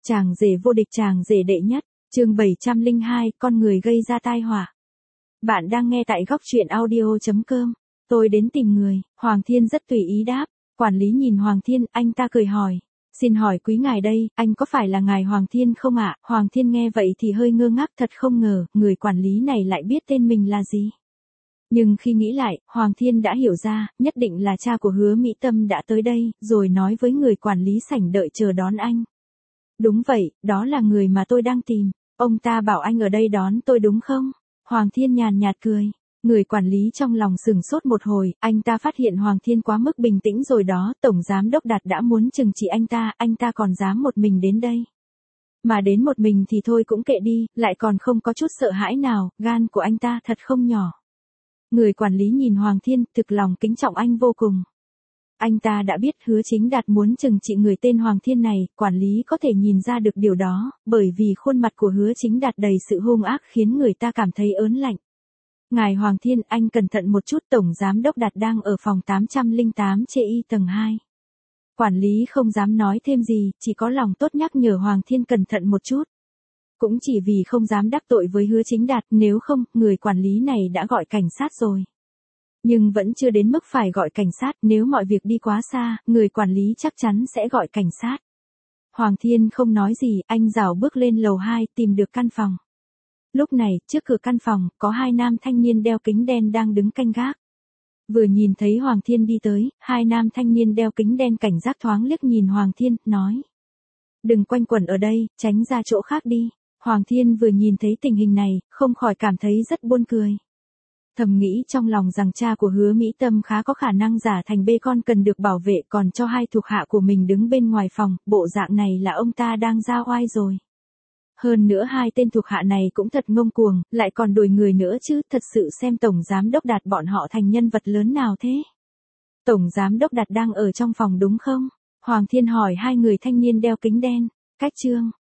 Chàng rể vô địch, chàng rể đệ nhất, chương 702, con người gây ra tai họa. Bạn đang nghe tại góc truyện audio.com. Tôi đến tìm người, Hoàng Thiên rất tùy ý đáp. Quản lý nhìn Hoàng Thiên, anh ta cười hỏi. Xin hỏi quý ngài đây, anh có phải là ngài Hoàng Thiên không ạ? Hoàng Thiên nghe vậy thì hơi ngơ ngác, thật không ngờ, người quản lý này lại biết tên mình là gì. Nhưng khi nghĩ lại, Hoàng Thiên đã hiểu ra, nhất định là cha của Hứa Mỹ Tâm đã tới đây, rồi nói với người quản lý sảnh đợi chờ đón anh. Đúng vậy, đó là người mà tôi đang tìm. Ông ta bảo anh ở đây đón tôi đúng không? Hoàng Thiên nhàn nhạt cười. Người quản lý trong lòng sửng sốt một hồi, anh ta phát hiện Hoàng Thiên quá mức bình tĩnh rồi đó, Tổng Giám Đốc Đạt đã muốn trừng trị anh ta còn dám một mình đến đây. Mà đến một mình thì thôi cũng kệ đi, lại còn không có chút sợ hãi nào, gan của anh ta thật không nhỏ. Người quản lý nhìn Hoàng Thiên, thực lòng kính trọng anh vô cùng. Anh ta đã biết Hứa Chính Đạt muốn trừng trị người tên Hoàng Thiên này, quản lý có thể nhìn ra được điều đó, bởi vì khuôn mặt của Hứa Chính Đạt đầy sự hung ác khiến người ta cảm thấy ớn lạnh. Ngài Hoàng Thiên, anh cẩn thận một chút, Tổng Giám Đốc Đạt đang ở phòng 808 trên Y tầng 2. Quản lý không dám nói thêm gì, chỉ có lòng tốt nhắc nhở Hoàng Thiên cẩn thận một chút. Cũng chỉ vì không dám đắc tội với Hứa Chính Đạt, nếu không, người quản lý này đã gọi cảnh sát rồi. Nhưng vẫn chưa đến mức phải gọi cảnh sát, nếu mọi việc đi quá xa, người quản lý chắc chắn sẽ gọi cảnh sát. Hoàng Thiên không nói gì, anh rảo bước lên lầu 2, tìm được căn phòng. Lúc này, trước cửa căn phòng, có hai nam thanh niên đeo kính đen đang đứng canh gác. Vừa nhìn thấy Hoàng Thiên đi tới, hai nam thanh niên đeo kính đen cảnh giác thoáng liếc nhìn Hoàng Thiên, nói. Đừng quanh quẩn ở đây, tránh ra chỗ khác đi. Hoàng Thiên vừa nhìn thấy tình hình này, không khỏi cảm thấy rất buồn cười. Thầm nghĩ trong lòng rằng cha của Hứa Mỹ Tâm khá có khả năng giả thành bê con cần được bảo vệ, còn cho hai thuộc hạ của mình đứng bên ngoài phòng, bộ dạng này là ông ta đang ra oai rồi. Hơn nữa hai tên thuộc hạ này cũng thật ngông cuồng, lại còn đuổi người nữa chứ, thật sự xem Tổng Giám Đốc Đạt bọn họ thành nhân vật lớn nào thế. Tổng Giám Đốc Đạt đang ở trong phòng đúng không? Hoàng Thiên hỏi hai người thanh niên đeo kính đen. Cách chương